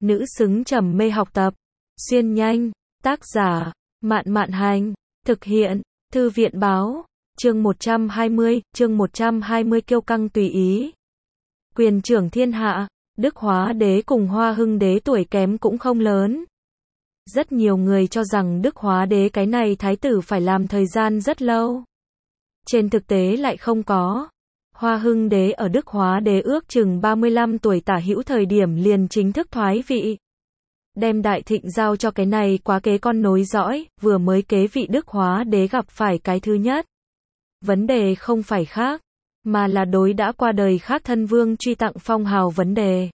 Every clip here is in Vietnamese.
Nữ xứng trầm mê học tập. Xuyên nhanh. Tác giả, Mạn Mạn Hành. Thực hiện, Thư viện Báo. Chương 120 kiêu căng tùy ý. Quyền trưởng thiên hạ, Đức Hóa Đế cùng Hoa Hưng Đế tuổi kém cũng không lớn. Rất nhiều người cho rằng Đức Hóa Đế cái này thái tử phải làm thời gian rất lâu. Trên thực tế lại không có. Hoa Hưng Đế ở Đức Hóa Đế ước chừng 35 tuổi tả hữu thời điểm liền chính thức thoái vị. Đem đại thịnh giao cho cái này quá kế con nối dõi, vừa mới kế vị Đức Hóa Đế gặp phải cái thứ nhất. Vấn đề không phải khác, mà là đối đã qua đời khác thân vương truy tặng phong hào vấn đề.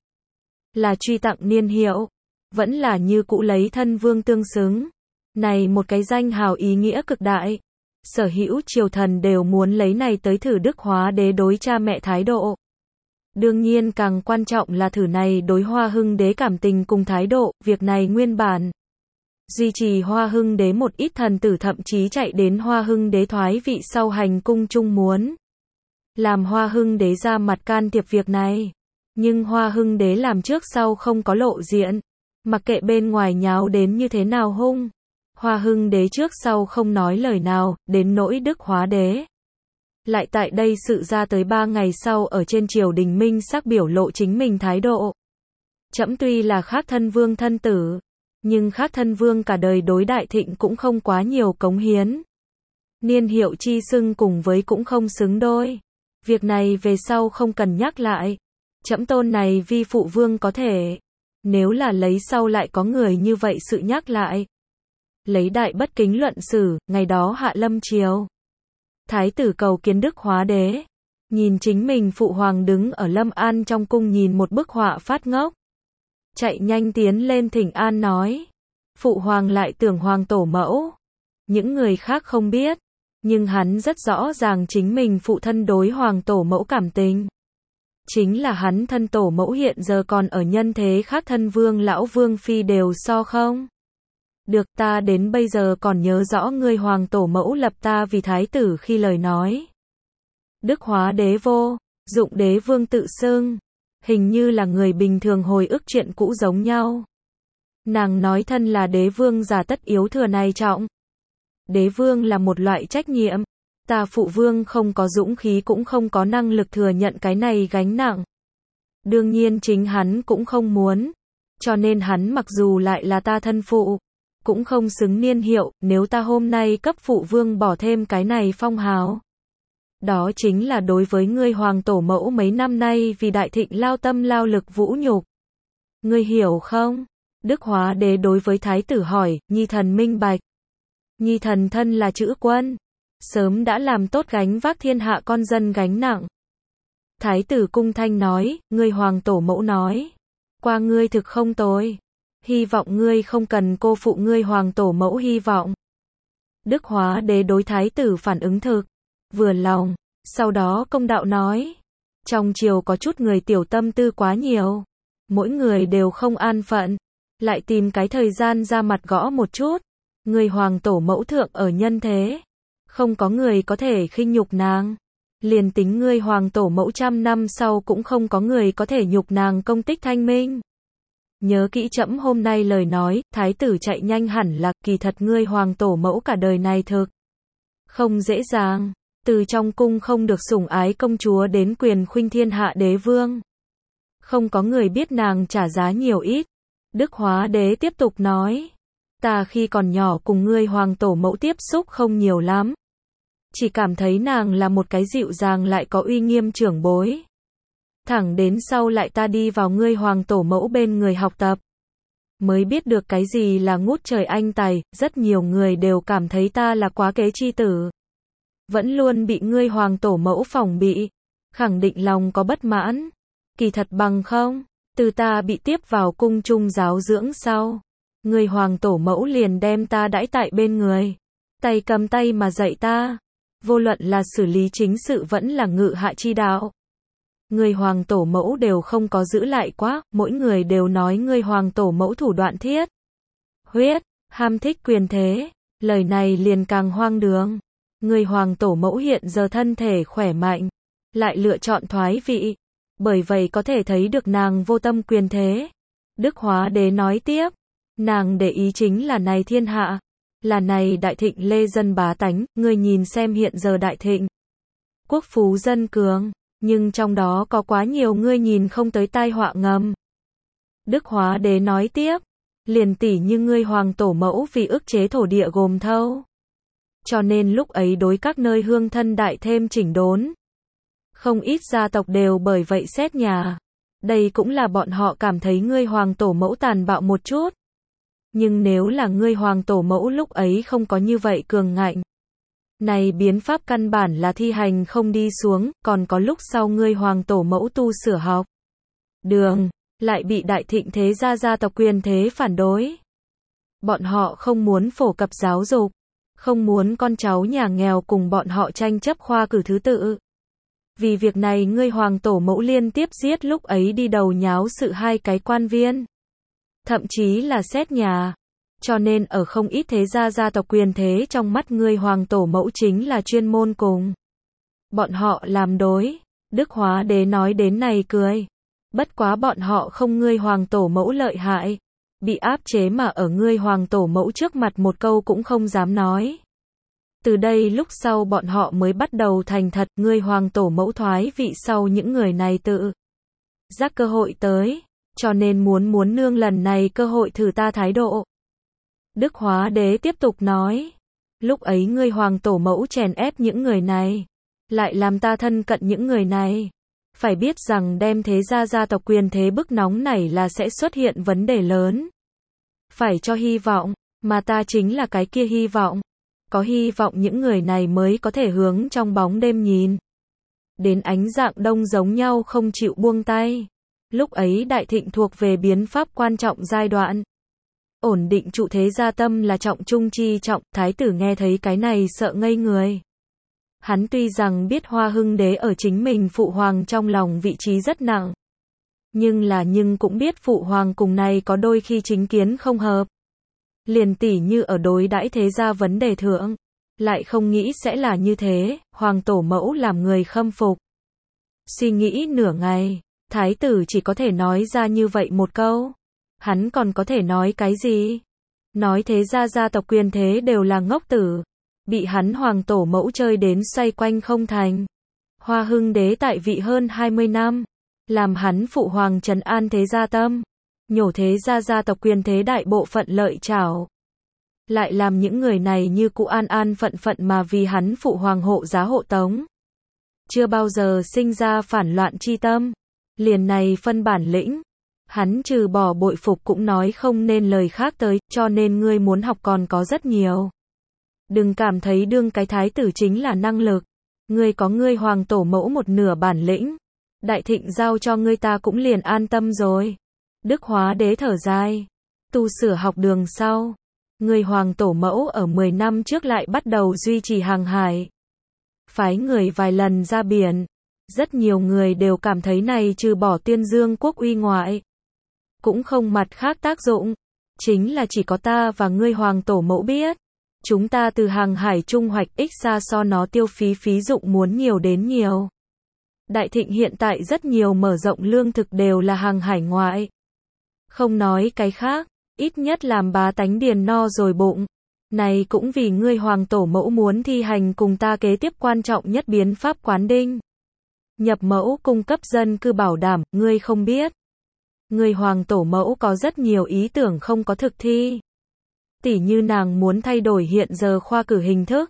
Là truy tặng niên hiệu, vẫn là như cũ lấy thân vương tương xứng. Này một cái danh hào ý nghĩa cực đại. Sở hữu triều thần đều muốn lấy này tới thử Đức Hóa Đế đối cha mẹ thái độ. Đương nhiên càng quan trọng là thử này đối Hoa Hưng Đế cảm tình cùng thái độ, việc này nguyên bản. Duy trì Hoa Hưng Đế một ít thần tử thậm chí chạy đến Hoa Hưng Đế thoái vị sau hành cung chung muốn làm Hoa Hưng Đế ra mặt can thiệp việc này. Nhưng Hoa Hưng Đế làm trước sau không có lộ diện. Mặc kệ bên ngoài nháo đến như thế nào hung. Hoa Hưng Đế trước sau không nói lời nào, đến nỗi Đức Hóa Đế. Lại tại đây sự ra tới 3 ngày sau ở trên triều đình minh xác biểu lộ chính mình thái độ. Trẫm tuy là khác thân vương thân tử, nhưng khác thân vương cả đời đối đại thịnh cũng không quá nhiều cống hiến. Niên hiệu chi xưng cùng với cũng không xứng đôi. Việc này về sau không cần nhắc lại. Trẫm tôn này vi phụ vương có thể. Nếu là lấy sau lại có người như vậy sự nhắc lại. Lấy đại bất kính luận xử, ngày đó hạ lâm triều. Thái tử cầu kiến Đức Hóa Đế. Nhìn chính mình phụ hoàng đứng ở Lâm An trong cung nhìn một bức họa phát ngốc. Chạy nhanh tiến lên thỉnh an nói. Phụ hoàng lại tưởng hoàng tổ mẫu. Những người khác không biết. Nhưng hắn rất rõ ràng chính mình phụ thân đối hoàng tổ mẫu cảm tình. Chính là hắn thân tổ mẫu hiện giờ còn ở nhân thế khác thân vương lão vương phi đều so không. Được, ta đến bây giờ còn nhớ rõ ngươi hoàng tổ mẫu lập ta vì thái tử khi lời nói. Đức Hóa Đế vô dụng đế vương tự xưng. Hình như là người bình thường hồi ức chuyện cũ giống nhau. Nàng nói thân là đế vương giả tất yếu thừa này trọng. Đế vương là một loại trách nhiệm. Ta phụ vương không có dũng khí cũng không có năng lực thừa nhận cái này gánh nặng. Đương nhiên chính hắn cũng không muốn. Cho nên hắn mặc dù lại là ta thân phụ, cũng không xứng niên hiệu, nếu ta hôm nay cấp phụ vương bỏ thêm cái này phong hào. Đó chính là đối với ngươi hoàng tổ mẫu mấy năm nay vì đại thịnh lao tâm lao lực vũ nhục. Ngươi hiểu không? Đức Hóa Đế đối với thái tử hỏi, nhi thần minh bạch. Nhi thần thân là chữ quân. Sớm đã làm tốt gánh vác thiên hạ con dân gánh nặng. Thái tử cung thanh nói, ngươi hoàng tổ mẫu nói. Qua ngươi thực không tồi. Hy vọng ngươi không cần cô phụ ngươi hoàng tổ mẫu hy vọng. Đức Hóa Đế đối thái tử phản ứng thực. Vừa lòng. Sau đó công đạo nói. Trong triều có chút người tiểu tâm tư quá nhiều. Mỗi người đều không an phận. Lại tìm cái thời gian ra mặt gõ một chút. Người hoàng tổ mẫu thượng ở nhân thế. Không có người có thể khinh nhục nàng. Liền tính ngươi hoàng tổ mẫu trăm năm sau cũng không có người có thể nhục nàng công tích thanh minh. Nhớ kỹ trẫm hôm nay lời nói, thái tử chạy nhanh hẳn là kỳ thật ngươi hoàng tổ mẫu cả đời này thực. Không dễ dàng. Từ trong cung không được sủng ái công chúa đến quyền khuynh thiên hạ đế vương. Không có người biết nàng trả giá nhiều ít. Đức Hóa Đế tiếp tục nói. Ta khi còn nhỏ cùng ngươi hoàng tổ mẫu tiếp xúc không nhiều lắm. Chỉ cảm thấy nàng là một cái dịu dàng lại có uy nghiêm trưởng bối. Thẳng đến sau lại ta đi vào ngươi hoàng tổ mẫu bên người học tập. Mới biết được cái gì là ngút trời anh tài, rất nhiều người đều cảm thấy ta là quá kế chi tử. Vẫn luôn bị ngươi hoàng tổ mẫu phỏng bị. Khẳng định lòng có bất mãn. Kỳ thật bằng không, từ ta bị tiếp vào cung trung giáo dưỡng sau. Ngươi hoàng tổ mẫu liền đem ta đãi tại bên người. Tay cầm tay mà dạy ta. Vô luận là xử lý chính sự vẫn là ngự hạ chi đạo. Người hoàng tổ mẫu đều không có giữ lại quá, mỗi người đều nói người hoàng tổ mẫu thủ đoạn thiết. Huyết, ham thích quyền thế, lời này liền càng hoang đường. Người hoàng tổ mẫu hiện giờ thân thể khỏe mạnh, lại lựa chọn thoái vị. Bởi vậy có thể thấy được nàng vô tâm quyền thế. Đức Hóa Đế nói tiếp, nàng để ý chính là này thiên hạ, là này đại thịnh lê dân bá tánh, ngươi nhìn xem hiện giờ đại thịnh. Quốc phú dân cường, nhưng trong đó có quá nhiều ngươi nhìn không tới tai họa ngầm. Đức Hóa Đế nói tiếp, liền tỉ như ngươi hoàng tổ mẫu vì ức chế thổ địa gồm thâu. Cho nên lúc ấy đối các nơi hương thân đại thêm chỉnh đốn. Không ít gia tộc đều bởi vậy xét nhà. Đây cũng là bọn họ cảm thấy ngươi hoàng tổ mẫu tàn bạo một chút. Nhưng nếu là ngươi hoàng tổ mẫu lúc ấy không có như vậy cường ngạnh. Này biến pháp căn bản là thi hành không đi xuống, còn có lúc sau ngươi hoàng tổ mẫu tu sửa học. Đường, lại bị đại thịnh thế gia tộc quyền thế phản đối. Bọn họ không muốn phổ cập giáo dục, không muốn con cháu nhà nghèo cùng bọn họ tranh chấp khoa cử thứ tự. Vì việc này ngươi hoàng tổ mẫu liên tiếp giết lúc ấy đi đầu nháo sự hai cái quan viên. Thậm chí là xét nhà. Cho nên ở không ít thế gia tộc quyền thế trong mắt ngươi hoàng tổ mẫu chính là chuyên môn cùng. Bọn họ làm đối. Đức Hóa Đế nói đến này cười. Bất quá bọn họ không ngươi hoàng tổ mẫu lợi hại. Bị áp chế mà ở ngươi hoàng tổ mẫu trước mặt một câu cũng không dám nói. Từ đây lúc sau bọn họ mới bắt đầu thành thật, ngươi hoàng tổ mẫu thoái vị sau những người này tự giác cơ hội tới, cho nên muốn nương lần này cơ hội thử ta thái độ. Đức Hóa Đế tiếp tục nói, lúc ấy ngươi hoàng tổ mẫu chèn ép những người này, lại làm ta thân cận những người này. Phải biết rằng đem thế gia tộc quyền thế bức nóng này là sẽ xuất hiện vấn đề lớn. Phải cho hy vọng, mà ta chính là cái kia hy vọng. Có hy vọng những người này mới có thể hướng trong bóng đêm nhìn. Đến ánh dạng đông giống nhau không chịu buông tay. Lúc ấy đại thịnh thuộc về biến pháp quan trọng giai đoạn. Ổn định trụ thế gia tâm là trọng trung chi trọng, thái tử nghe thấy cái này sợ ngây người. Hắn tuy rằng biết Hoa Hưng Đế ở chính mình phụ hoàng trong lòng vị trí rất nặng. Nhưng cũng biết phụ hoàng cùng này có đôi khi chính kiến không hợp. Liền tỉ như ở đối đãi thế gia vấn đề thượng, lại không nghĩ sẽ là như thế, hoàng tổ mẫu làm người khâm phục. Suy nghĩ nửa ngày, thái tử chỉ có thể nói ra như vậy một câu. Hắn còn có thể nói cái gì? Nói thế gia tộc quyền thế đều là ngốc tử, bị hắn hoàng tổ mẫu chơi đến xoay quanh không thành. Hoa Hưng Đế tại vị hơn 20 năm, làm hắn phụ hoàng trấn an thế gia tâm. Nhổ thế gia tộc quyền thế đại bộ phận lợi chảo. Lại làm những người này như cũ an phận mà vì hắn phụ hoàng hộ giá hộ tống. Chưa bao giờ sinh ra phản loạn chi tâm. Liền này phân bản lĩnh. Hắn trừ bỏ bội phục cũng nói không nên lời khác tới, cho nên ngươi muốn học còn có rất nhiều. Đừng cảm thấy đương cái thái tử chính là năng lực. Ngươi có ngươi hoàng tổ mẫu một nửa bản lĩnh. Đại thịnh giao cho ngươi ta cũng liền an tâm rồi. Đức Hóa Đế thở dài. Tu sửa học đường sau. Người hoàng tổ mẫu ở 10 năm trước lại bắt đầu duy trì hàng hải. Phái người vài lần ra biển. Rất nhiều người đều cảm thấy này trừ bỏ tuyên dương quốc uy ngoại. Cũng không mặt khác tác dụng. Chính là chỉ có ta và ngươi hoàng tổ mẫu biết. Chúng ta từ hàng hải trung hoạch ích xa so nó tiêu phí dụng muốn nhiều đến nhiều. Đại thịnh hiện tại rất nhiều mở rộng lương thực đều là hàng hải ngoại. Không nói cái khác, ít nhất làm bá tánh điền no rồi bụng. Này cũng vì ngươi hoàng tổ mẫu muốn thi hành cùng ta kế tiếp quan trọng nhất biến pháp quán đinh. Nhập mẫu cung cấp dân cư bảo đảm, ngươi không biết. Ngươi hoàng tổ mẫu có rất nhiều ý tưởng không có thực thi. Tỉ như nàng muốn thay đổi hiện giờ khoa cử hình thức.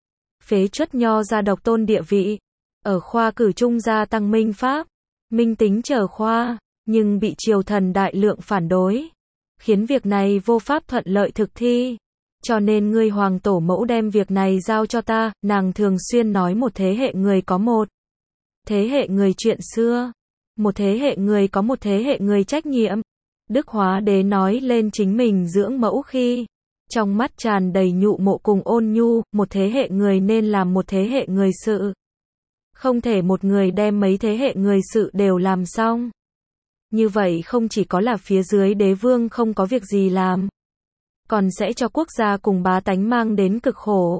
Phế truất nho ra độc tôn địa vị. Ở khoa cử trung gia tăng minh pháp. Minh tính trở khoa. Nhưng bị triều thần đại lượng phản đối, khiến việc này vô pháp thuận lợi thực thi. Cho nên ngươi hoàng tổ mẫu đem việc này giao cho ta, nàng thường xuyên nói một thế hệ người có một thế hệ người chuyện xưa, một thế hệ người có một thế hệ người trách nhiệm. Đức Hóa Đế nói lên chính mình dưỡng mẫu khi, trong mắt tràn đầy nhụ mộ cùng ôn nhu, một thế hệ người nên làm một thế hệ người sự. Không thể một người đem mấy thế hệ người sự đều làm xong. Như vậy không chỉ có là phía dưới đế vương không có việc gì làm, còn sẽ cho quốc gia cùng bá tánh mang đến cực khổ.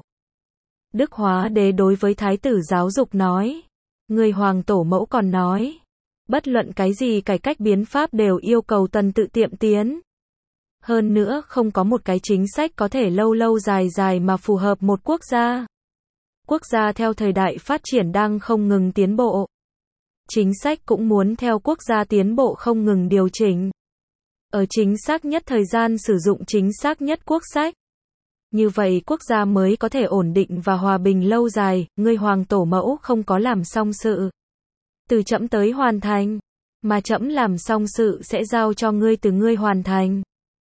Đức Hóa Đế đối với thái tử giáo dục nói, người hoàng tổ mẫu còn nói, Bất luận cái gì cải cách biến pháp đều yêu cầu tuần tự tiệm tiến. Hơn nữa không có một cái chính sách có thể lâu lâu dài dài mà phù hợp một quốc gia. Quốc gia theo thời đại phát triển đang không ngừng tiến bộ. Chính sách cũng muốn theo quốc gia tiến bộ không ngừng điều chỉnh. Ở chính xác nhất thời gian sử dụng chính xác nhất quốc sách. Như vậy quốc gia mới có thể ổn định và hòa bình lâu dài, ngươi hoàng tổ mẫu không có làm xong sự. Từ trẫm tới hoàn thành, mà trẫm làm xong sự sẽ giao cho ngươi từ ngươi hoàn thành.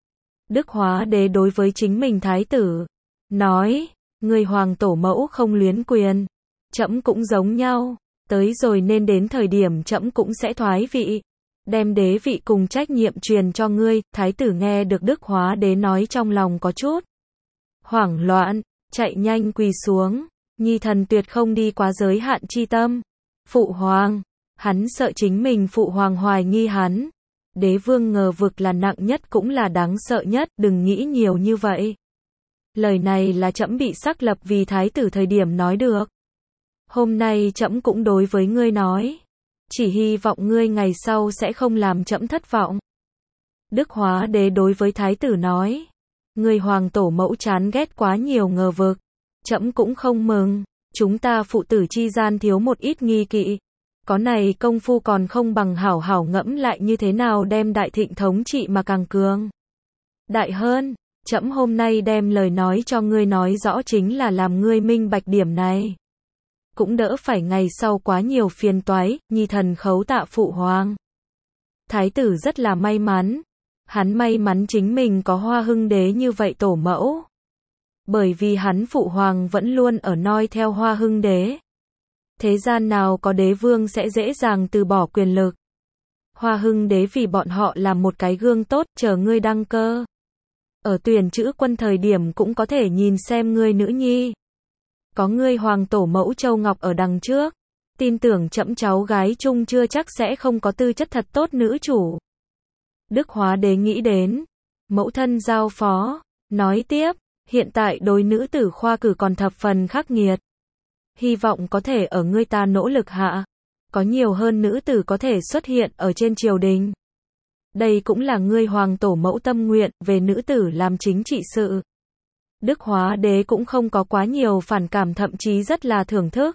Đức Hóa Đế đối với chính mình thái tử, nói, ngươi hoàng tổ mẫu không luyến quyền, trẫm cũng giống nhau, tới rồi nên đến thời điểm trẫm cũng sẽ thoái vị, đem đế vị cùng trách nhiệm truyền cho ngươi. Thái tử nghe được Đức Hóa Đế nói trong lòng có chút hoảng loạn, chạy nhanh quỳ xuống, nhi thần tuyệt không đi quá giới hạn chi tâm. Phụ hoàng, hắn sợ chính mình phụ hoàng hoài nghi hắn. Đế vương ngờ vực là nặng nhất cũng là đáng sợ nhất, đừng nghĩ nhiều như vậy. Lời này là trẫm bị xác lập vì thái tử thời điểm nói được. Hôm nay trẫm cũng đối với ngươi nói, chỉ hy vọng ngươi ngày sau sẽ không làm trẫm thất vọng. Đức Hóa Đế đối với thái tử nói, ngươi hoàng tổ mẫu chán ghét quá nhiều ngờ vực, trẫm cũng không mừng, chúng ta phụ tử chi gian thiếu một ít nghi kỵ. Có này công phu còn không bằng hảo hảo ngẫm lại như thế nào đem đại thịnh thống trị mà càng cường đại hơn. Trẫm hôm nay đem lời nói cho ngươi nói rõ chính là làm ngươi minh bạch điểm này. Cũng đỡ phải ngày sau quá nhiều phiền toái, nhi thần khấu tạ phụ hoàng. Thái tử rất là may mắn. Hắn may mắn chính mình có Hoa Hưng Đế như vậy tổ mẫu. Bởi vì hắn phụ hoàng vẫn luôn ở noi theo Hoa Hưng Đế. Thế gian nào có đế vương sẽ dễ dàng từ bỏ quyền lực. Hoa Hưng Đế vì bọn họ làm một cái gương tốt, chờ ngươi đăng cơ. Ở tuyển chữ quân thời điểm cũng có thể nhìn xem ngươi nữ nhi. Có ngươi hoàng tổ mẫu Châu Ngọc ở đằng trước. Tin tưởng trẫm cháu gái chung chưa chắc sẽ không có tư chất thật tốt nữ chủ. Đức Hóa Đế nghĩ đến mẫu thân giao phó, nói tiếp, hiện tại đối nữ tử khoa cử còn thập phần khắc nghiệt. Hy vọng có thể ở ngươi ta nỗ lực hạ, có nhiều hơn nữ tử có thể xuất hiện ở trên triều đình. Đây cũng là ngươi hoàng tổ mẫu tâm nguyện về nữ tử làm chính trị sự. Đức Hóa Đế cũng không có quá nhiều phản cảm, thậm chí rất là thưởng thức.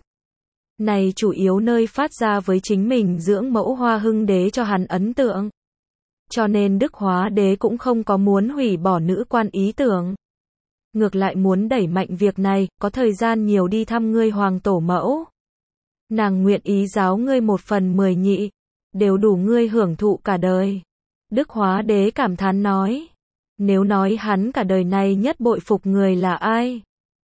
Này chủ yếu nơi phát ra với chính mình dưỡng mẫu Hoa Hưng Đế cho hắn ấn tượng. Cho nên Đức Hóa Đế cũng không có muốn hủy bỏ nữ quan ý tưởng. Ngược lại muốn đẩy mạnh việc này, có thời gian nhiều đi thăm ngươi hoàng tổ mẫu. Nàng nguyện ý giáo ngươi 1/10 nhị, đều đủ ngươi hưởng thụ cả đời. Đức Hóa Đế cảm thán nói, nếu nói hắn cả đời này nhất bội phục người là ai?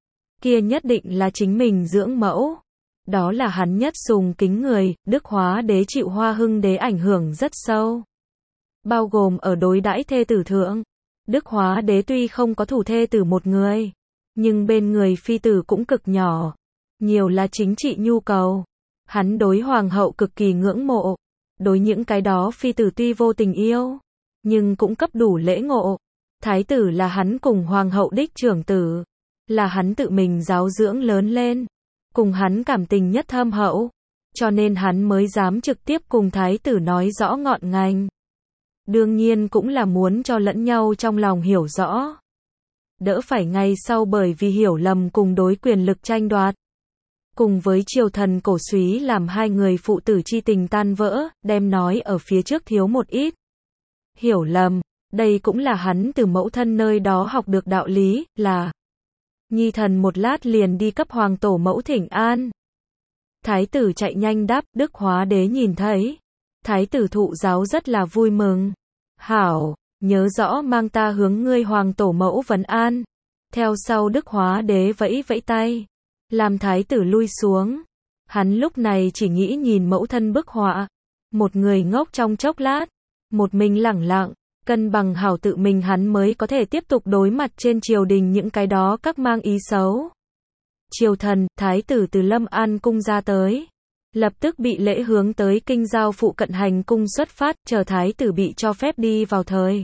Kia nhất định là chính mình dưỡng mẫu. Đó là hắn nhất sùng kính người. Đức Hóa Đế chịu Hoa Hưng Đế ảnh hưởng rất sâu. Bao gồm ở đối đãi thê tử thượng. Đức Hóa Đế tuy không có thủ thê tử một người, nhưng bên người phi tử cũng cực nhỏ. Nhiều là chính trị nhu cầu. Hắn đối hoàng hậu cực kỳ ngưỡng mộ. Đối những cái đó phi tử tuy vô tình yêu, nhưng cũng cấp đủ lễ ngộ. Thái tử là hắn cùng hoàng hậu đích trưởng tử. Là hắn tự mình giáo dưỡng lớn lên. Cùng hắn cảm tình nhất thâm hậu. Cho nên hắn mới dám trực tiếp cùng thái tử nói rõ ngọn ngành. Đương nhiên cũng là muốn cho lẫn nhau trong lòng hiểu rõ. Đỡ phải ngày sau bởi vì hiểu lầm cùng đối quyền lực tranh đoạt. Cùng với triều thần cổ súy làm hai người phụ tử chi tình tan vỡ, đem nói ở phía trước thiếu một ít. Hiểu lầm, đây cũng là hắn từ mẫu thân nơi đó học được đạo lý, là nhi thần một lát liền đi cấp hoàng tổ mẫu thỉnh an. Thái tử chạy nhanh đáp. Đức Hóa Đế nhìn thấy. Thái tử thụ giáo rất là vui mừng. Hảo, nhớ rõ mang ta hướng ngươi hoàng tổ mẫu vấn an. Theo sau Đức Hóa Đế vẫy vẫy tay, làm thái tử lui xuống. Hắn lúc này chỉ nghĩ nhìn mẫu thân bức họa. Một người ngốc trong chốc lát, một mình lẳng lặng, cân bằng hảo tự mình hắn mới có thể tiếp tục đối mặt trên triều đình những cái đó các mang ý xấu. Triều thần, thái tử từ Lâm An cung ra tới. Lập tức bị lễ hướng tới kinh giao phụ cận hành cung xuất phát, chờ thái tử bị cho phép đi vào thời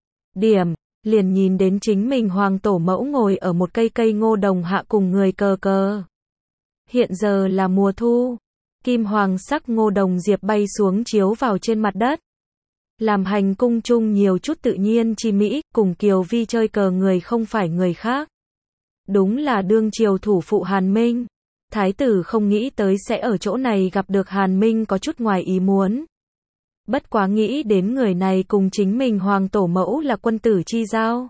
điểm, liền nhìn đến chính mình hoàng tổ mẫu ngồi ở một cây ngô đồng hạ cùng người cờ cờ. Hiện giờ là mùa thu, Kim hoàng sắc ngô đồng diệp bay xuống chiếu vào trên mặt đất. Làm hành cung chung nhiều chút tự nhiên chi mỹ, cùng Kiều Vi chơi cờ người không phải người khác. Đúng là đương triều thủ phụ Hàn Minh. Thái tử không nghĩ tới sẽ ở chỗ này gặp được Hàn Minh, có chút ngoài ý muốn. Bất quá nghĩ đến người này cùng chính mình hoàng tổ mẫu là quân tử chi giao.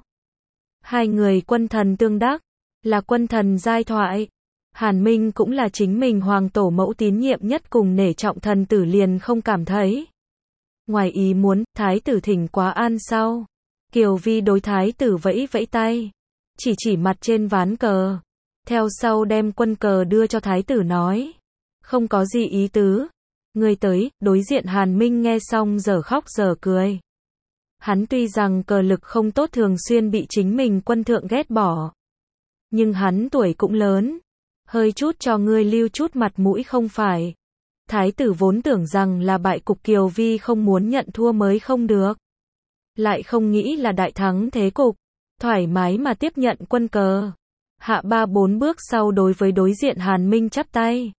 Hai người quân thần tương đắc, là quân thần giai thoại. Hàn Minh cũng là chính mình hoàng tổ mẫu tín nhiệm nhất cùng nể trọng thần tử, liền không cảm thấy ngoài ý muốn. Thái tử thỉnh quá an sau, Kiều Vi đối thái tử vẫy vẫy tay, chỉ mặt trên ván cờ. Theo sau đem quân cờ đưa cho thái tử nói, không có gì ý tứ. Người tới. Đối diện Hàn Minh nghe xong giờ khóc giờ cười. Hắn tuy rằng cờ lực không tốt, thường xuyên bị chính mình quân thượng ghét bỏ. Nhưng hắn tuổi cũng lớn. Hơi chút cho ngươi lưu chút mặt mũi không phải. Thái tử vốn tưởng rằng là bại cục, Kiều Vi không muốn nhận thua mới không được. Lại không nghĩ là đại thắng thế cục. Thoải mái mà tiếp nhận quân cờ. Hạ 3-4 bước sau đối với đối diện Hàn Minh chắp tay.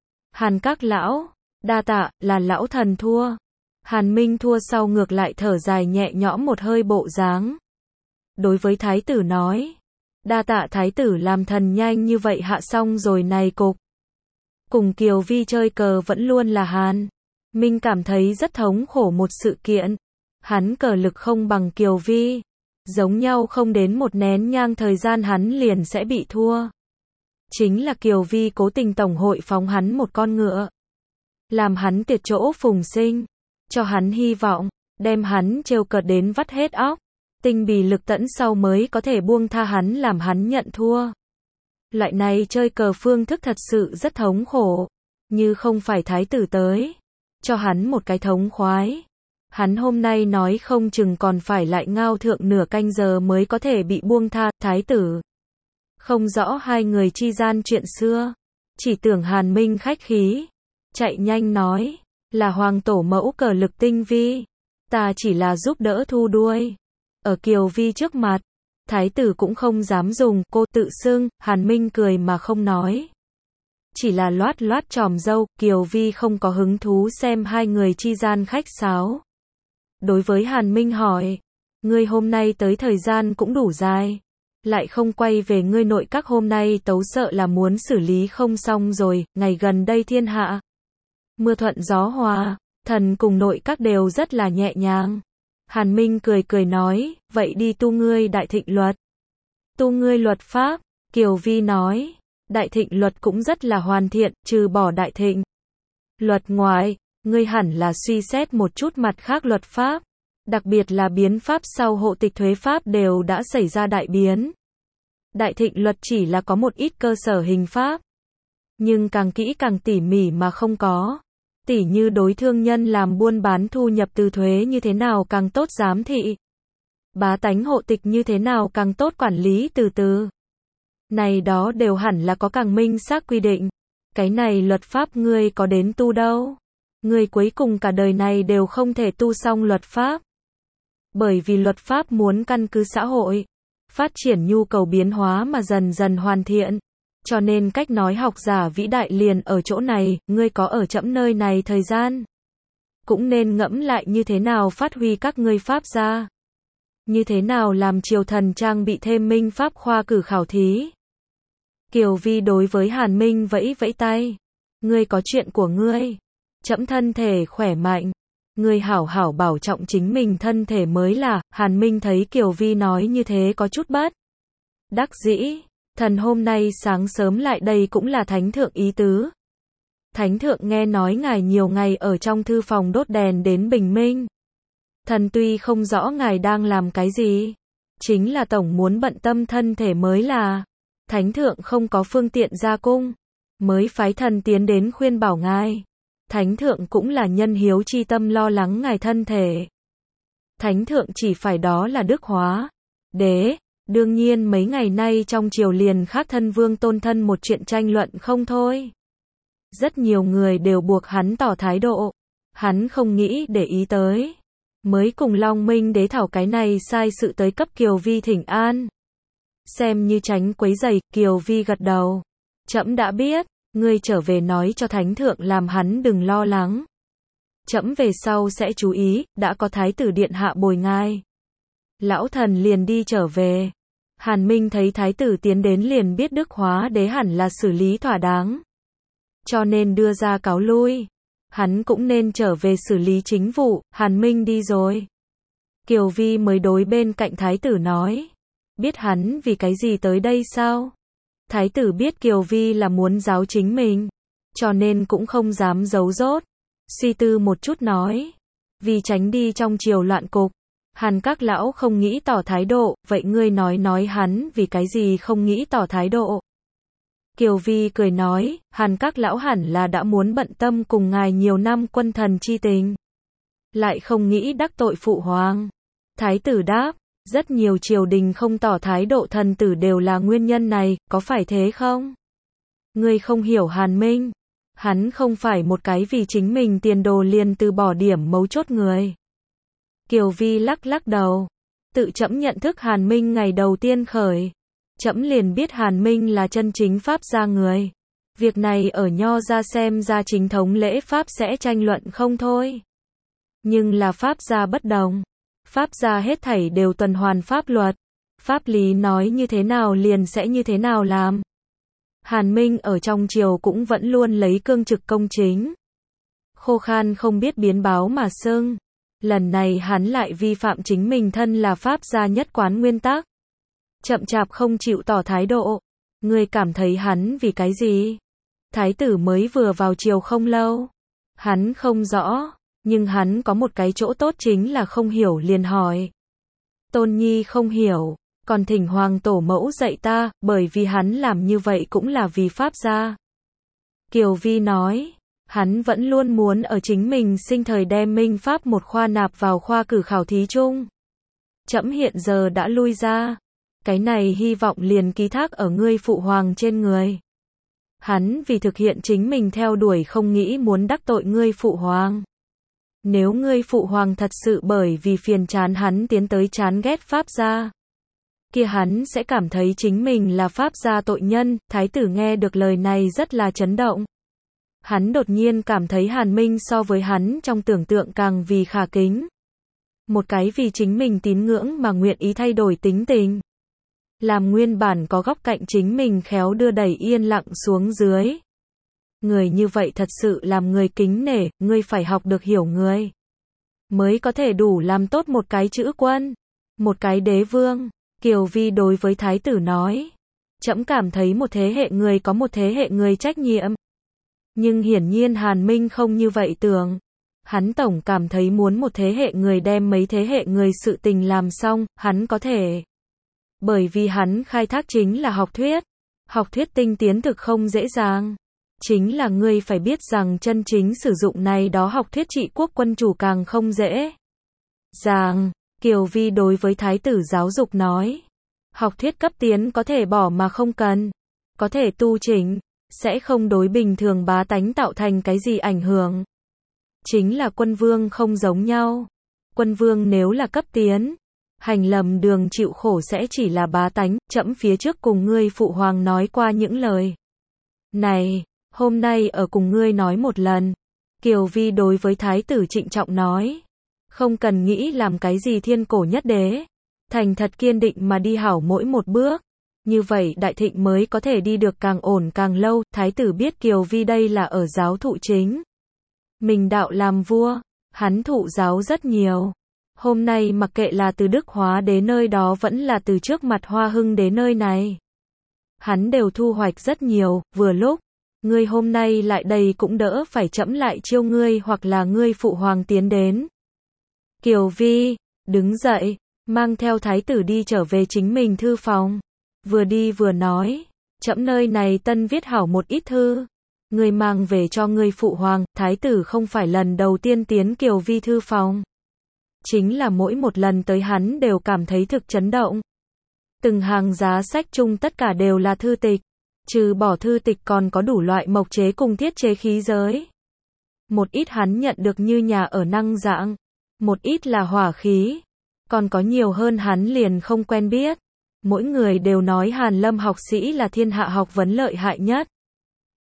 Hàn các lão, đa tạ, là lão thần thua. Hàn Minh thua sau ngược lại thở dài nhẹ nhõm một hơi bộ dáng. Đối với thái tử nói, đa tạ thái tử làm thần nhanh như vậy hạ xong rồi này cục. Cùng Kiều Vi chơi cờ vẫn luôn là Hàn Minh cảm thấy rất thống khổ một sự kiện. Hắn cờ lực không bằng Kiều Vi. Giống nhau không đến một nén nhang thời gian hắn liền sẽ bị thua. Chính là Kiều Vi cố tình tổng hội phóng hắn một con ngựa. Làm hắn tiệt chỗ phùng sinh. Cho hắn hy vọng. Đem hắn trêu cợt đến vắt hết óc. Tinh bì lực tẫn sau mới có thể buông tha hắn, làm hắn nhận thua. Loại này chơi cờ phương thức thật sự rất thống khổ. Như không phải thái tử tới. Cho hắn một cái thống khoái. Hắn hôm nay nói không chừng còn phải lại ngao thượng nửa canh giờ mới có thể bị buông tha. Thái tử không rõ hai người chi gian chuyện xưa. Chỉ tưởng Hàn Minh khách khí. Chạy nhanh nói. Là hoàng tổ mẫu cờ lực tinh vi. Ta chỉ là giúp đỡ thu đuôi. Ở Kiều Vi trước mặt. Thái tử cũng không dám dùng cô tự xưng. Hàn Minh cười mà không nói. Chỉ là loát loát chòm râu. Kiều Vi không có hứng thú xem hai người chi gian khách sáo. Đối với Hàn Minh hỏi, ngươi hôm nay tới thời gian cũng đủ dài, lại không quay về ngươi nội các, hôm nay tấu sợ là muốn xử lý không xong rồi. Ngày gần đây thiên hạ mưa thuận gió hòa, thần cùng nội các đều rất là nhẹ nhàng. Hàn Minh cười cười nói, vậy đi tu ngươi đại thịnh luật. Tu ngươi luật pháp. Kiều Vi nói, đại thịnh luật cũng rất là hoàn thiện, trừ bỏ đại thịnh luật ngoài, ngươi hẳn là suy xét một chút mặt khác luật pháp. Đặc biệt là biến pháp sau hộ tịch thuế pháp đều đã xảy ra đại biến. Đại thịnh luật chỉ là có một ít cơ sở hình pháp. Nhưng càng kỹ càng tỉ mỉ mà không có. Tỉ như đối thương nhân làm buôn bán thu nhập từ thuế như thế nào càng tốt giám thị. Bá tánh hộ tịch như thế nào càng tốt quản lý từ từ. Này đó đều hẳn là có càng minh xác quy định. Cái này luật pháp ngươi có đến tu đâu. Ngươi cuối cùng cả đời này đều không thể tu xong luật pháp. Bởi vì luật pháp muốn căn cứ xã hội, phát triển nhu cầu biến hóa mà dần dần hoàn thiện. Cho nên cách nói học giả vĩ đại liền ở chỗ này, ngươi có ở trẫm nơi này thời gian. Cũng nên ngẫm lại như thế nào phát huy các ngươi pháp ra. Như thế nào làm triều thần trang bị thêm minh pháp khoa cử khảo thí. Kiều Vi đối với Hàn Minh vẫy vẫy tay. Ngươi có chuyện của ngươi. Trẫm thân thể khỏe mạnh. Ngươi hảo hảo bảo trọng chính mình thân thể mới là. Hàn Minh thấy Kiều Vi nói như thế có chút bất đắc dĩ. Thần hôm nay sáng sớm lại đây cũng là thánh thượng ý tứ. Thánh thượng nghe nói ngài nhiều ngày ở trong thư phòng đốt đèn đến bình minh. Thần tuy không rõ ngài đang làm cái gì. Chính là tổng muốn bận tâm thân thể mới là. Thánh thượng không có phương tiện ra cung. Mới phái thần tiến đến khuyên bảo ngài. Thánh thượng cũng là nhân hiếu chi tâm lo lắng ngài thân thể. Thánh thượng chỉ phải đó là Đức Hóa Đế. Đương nhiên mấy ngày nay trong triều liền khác thân vương tôn thân một chuyện tranh luận không thôi. Rất nhiều người đều buộc hắn tỏ thái độ. Hắn không nghĩ để ý tới. Mới cùng Long Minh Đế thảo cái này sai sự tới cấp Kiều Vi thỉnh an. Xem như tránh quấy rầy. Kiều Vi gật đầu. Trẫm đã biết. Ngươi trở về nói cho thánh thượng làm hắn đừng lo lắng. Trẫm về sau sẽ chú ý, đã có thái tử điện hạ bồi ngài. Lão thần liền đi trở về. Hàn Minh thấy thái tử tiến đến liền biết Đức Hóa Đế hẳn là xử lý thỏa đáng. Cho nên đưa ra cáo lui. Hắn cũng nên trở về xử lý chính vụ, Hàn Minh đi rồi. Kiều Vi mới đối bên cạnh thái tử nói. Biết hắn vì cái gì tới đây sao? Thái tử biết Kiều Vi là muốn giáo chính mình. Cho nên cũng không dám giấu dốt. Suy tư một chút nói. Vì tránh đi trong triều loạn cục. Hàn các lão không nghĩ tỏ thái độ, vậy ngươi nói hắn vì cái gì không nghĩ tỏ thái độ? Kiều Vi cười nói, Hàn các lão hẳn là đã muốn bận tâm cùng ngài nhiều năm quân thần chi tình. Lại không nghĩ đắc tội phụ hoàng. Thái tử đáp, rất nhiều triều đình không tỏ thái độ thần tử đều là nguyên nhân này, có phải thế không? Ngươi không hiểu Hàn Minh. Hắn không phải một cái vì chính mình tiền đồ liền từ bỏ điểm mấu chốt người. Kiều Vi lắc lắc đầu. Tự trẫm nhận thức Hàn Minh ngày đầu tiên khởi. Trẫm liền biết Hàn Minh là chân chính Pháp gia người. Việc này ở Nho gia xem ra chính thống lễ Pháp sẽ tranh luận không thôi. Nhưng là Pháp gia bất đồng. Pháp gia hết thảy đều tuần hoàn pháp luật. Pháp lý nói như thế nào liền sẽ như thế nào làm. Hàn Minh ở trong triều cũng vẫn luôn lấy cương trực công chính. Khô khan không biết biến báo mà xưng. Lần này hắn lại vi phạm chính mình thân là Pháp gia nhất quán nguyên tắc. Chậm chạp không chịu tỏ thái độ. Ngươi cảm thấy hắn vì cái gì? Thái tử mới vừa vào triều không lâu. Hắn không rõ, nhưng hắn có một cái chỗ tốt chính là không hiểu liền hỏi. Tôn Nhi không hiểu, còn thỉnh hoàng tổ mẫu dạy ta, bởi vì hắn làm như vậy cũng là vì Pháp gia. Kiều Vi nói, hắn vẫn luôn muốn ở chính mình sinh thời đem Minh Pháp một khoa nạp vào khoa cử khảo thí chung. Trẫm hiện giờ đã lui ra. Cái này hy vọng liền ký thác ở ngươi phụ hoàng trên người. Hắn vì thực hiện chính mình theo đuổi không nghĩ muốn đắc tội ngươi phụ hoàng. Nếu ngươi phụ hoàng thật sự bởi vì phiền chán hắn tiến tới chán ghét Pháp gia, kia hắn sẽ cảm thấy chính mình là Pháp gia tội nhân. Thái tử nghe được lời này rất là chấn động. Hắn đột nhiên cảm thấy Hàn Minh so với hắn trong tưởng tượng càng vì khả kính. Một cái vì chính mình tín ngưỡng mà nguyện ý thay đổi tính tình. Làm nguyên bản có góc cạnh chính mình khéo đưa đẩy yên lặng xuống dưới. Người như vậy thật sự làm người kính nể, ngươi phải học được hiểu người. Mới có thể đủ làm tốt một cái chữ quân, một cái đế vương. Kiều Vi đối với thái tử nói. Trẫm cảm thấy một thế hệ người có một thế hệ người trách nhiệm. Nhưng hiển nhiên Hàn Minh không như vậy tưởng. Hắn tổng cảm thấy muốn một thế hệ người đem mấy thế hệ người sự tình làm xong, hắn có thể. Bởi vì hắn khai thác chính là học thuyết. Học thuyết tinh tiến thực không dễ dàng. Chính là ngươi phải biết rằng chân chính sử dụng này đó học thuyết trị quốc quân chủ càng không dễ dàng. Kiều Vi đối với thái tử giáo dục nói. Học thuyết cấp tiến có thể bỏ mà không cần. Có thể tu chỉnh. Sẽ không đối bình thường bá tánh tạo thành cái gì ảnh hưởng. Chính là quân vương không giống nhau. Quân vương nếu là cấp tiến, hành lầm đường chịu khổ sẽ chỉ là bá tánh. Trẫm phía trước cùng ngươi phụ hoàng nói qua những lời này, hôm nay ở cùng ngươi nói một lần. Kiều Vi đối với thái tử trịnh trọng nói. Không cần nghĩ làm cái gì thiên cổ nhất đế. Thành thật kiên định mà đi hảo mỗi một bước. Như vậy đại thịnh mới có thể đi được càng ổn càng lâu. Thái tử biết Kiều Vi đây là ở giáo thụ chính mình đạo làm vua. Hắn thụ giáo rất nhiều. Hôm nay mặc kệ là từ Đức Hóa Đế nơi đó vẫn là từ trước mặt Hoa Hưng Đế nơi này. Hắn đều thu hoạch rất nhiều. Vừa lúc ngươi hôm nay lại đây cũng đỡ phải trẫm lại chiêu ngươi hoặc là ngươi phụ hoàng tiến đến. Kiều Vi đứng dậy, mang theo thái tử đi trở về chính mình thư phòng. Vừa đi vừa nói, trẫm nơi này tân viết hảo một ít thư. Ngươi mang về cho ngươi phụ hoàng. Thái tử không phải lần đầu tiên tiến Kiều Vi thư phòng. Chính là mỗi một lần tới hắn đều cảm thấy thực chấn động. Từng hàng giá sách chung tất cả đều là thư tịch. Trừ bỏ thư tịch còn có đủ loại mộc chế cùng thiết chế khí giới. Một ít hắn nhận được như nhà ở năng dạng. Một ít là hỏa khí. Còn có nhiều hơn hắn liền không quen biết. Mỗi người đều nói Hàn Lâm học sĩ là thiên hạ học vấn lợi hại nhất.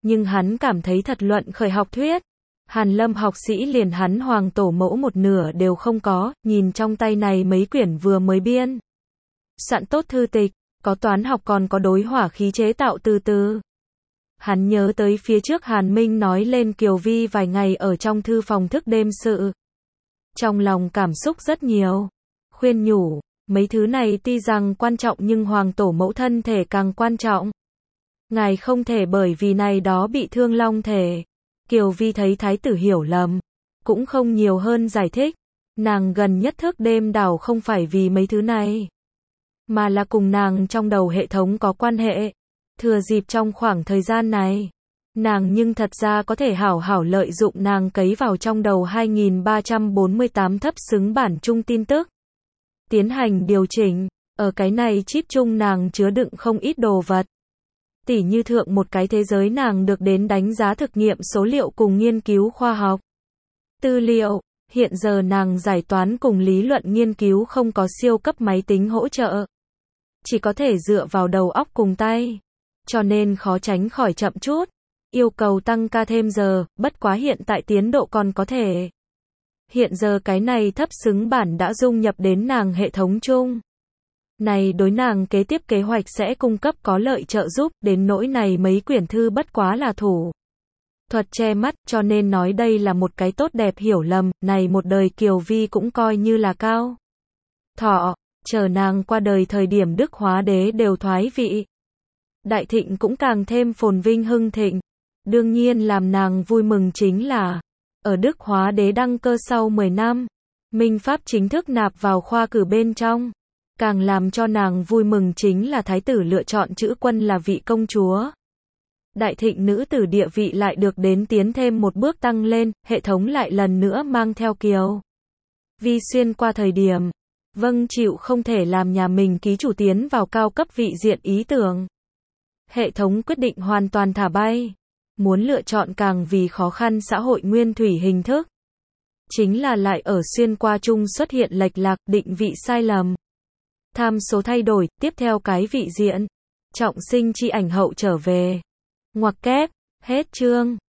Nhưng hắn cảm thấy thật luận khởi học thuyết. Hàn Lâm học sĩ liền hắn hoàng tổ mẫu một nửa đều không có, nhìn trong tay này mấy quyển vừa mới biên. Soạn tốt thư tịch, có toán học còn có đối hỏa khí chế tạo từ từ. Hắn nhớ tới phía trước Hàn Minh nói lên Kiều Vi vài ngày ở trong thư phòng thức đêm sự. Trong lòng cảm xúc rất nhiều. Khuyên nhủ, mấy thứ này tuy rằng quan trọng nhưng hoàng tổ mẫu thân thể càng quan trọng. Ngài không thể bởi vì này đó bị thương long thể. Kiều Vi thấy thái tử hiểu lầm, cũng không nhiều hơn giải thích. Nàng gần nhất thức đêm đảo không phải vì mấy thứ này, mà là cùng nàng trong đầu hệ thống có quan hệ. Thừa dịp trong khoảng thời gian này, nàng nhưng thật ra có thể hảo hảo lợi dụng nàng cấy vào trong đầu 2348 thấp xứng bản chung tin tức. Tiến hành điều chỉnh, ở cái này chip chung nàng chứa đựng không ít đồ vật. Tỉ như thượng một cái thế giới nàng được đến đánh giá thực nghiệm số liệu cùng nghiên cứu khoa học. Tư liệu, hiện giờ nàng giải toán cùng lý luận nghiên cứu không có siêu cấp máy tính hỗ trợ. Chỉ có thể dựa vào đầu óc cùng tay. Cho nên khó tránh khỏi chậm chút. Yêu cầu tăng ca thêm giờ, bất quá hiện tại tiến độ còn có thể. Hiện giờ cái này thấp xứng bản đã dung nhập đến nàng hệ thống chung. Này đối nàng kế tiếp kế hoạch sẽ cung cấp có lợi trợ giúp, đến nỗi này mấy quyển thư bất quá là thủ thuật che mắt, cho nên nói đây là một cái tốt đẹp hiểu lầm, này một đời Kiều Vi cũng coi như là cao thọ, chờ nàng qua đời thời điểm Đức Hóa Đế đều thoái vị. Đại Thịnh cũng càng thêm phồn vinh hưng thịnh. Đương nhiên làm nàng vui mừng chính là, ở Đức Hóa Đế đăng cơ sau 10 năm, Minh Pháp chính thức nạp vào khoa cử bên trong. Càng làm cho nàng vui mừng chính là thái tử lựa chọn chữ Quân là vị công chúa. Đại Thịnh nữ tử địa vị lại được đến tiến thêm một bước tăng lên, hệ thống lại lần nữa mang theo Kiều Vi xuyên qua thời điểm. Vâng chịu không thể làm nhà mình ký chủ tiến vào cao cấp vị diện ý tưởng. Hệ thống quyết định hoàn toàn thả bay. Muốn lựa chọn càng vì khó khăn xã hội nguyên thủy hình thức. Chính là lại ở xuyên qua chung xuất hiện lệch lạc, định vị sai lầm. Tham số thay đổi, tiếp theo cái vị diện. Trọng sinh chi ảnh hậu trở về. Ngoặc kép, hết chương.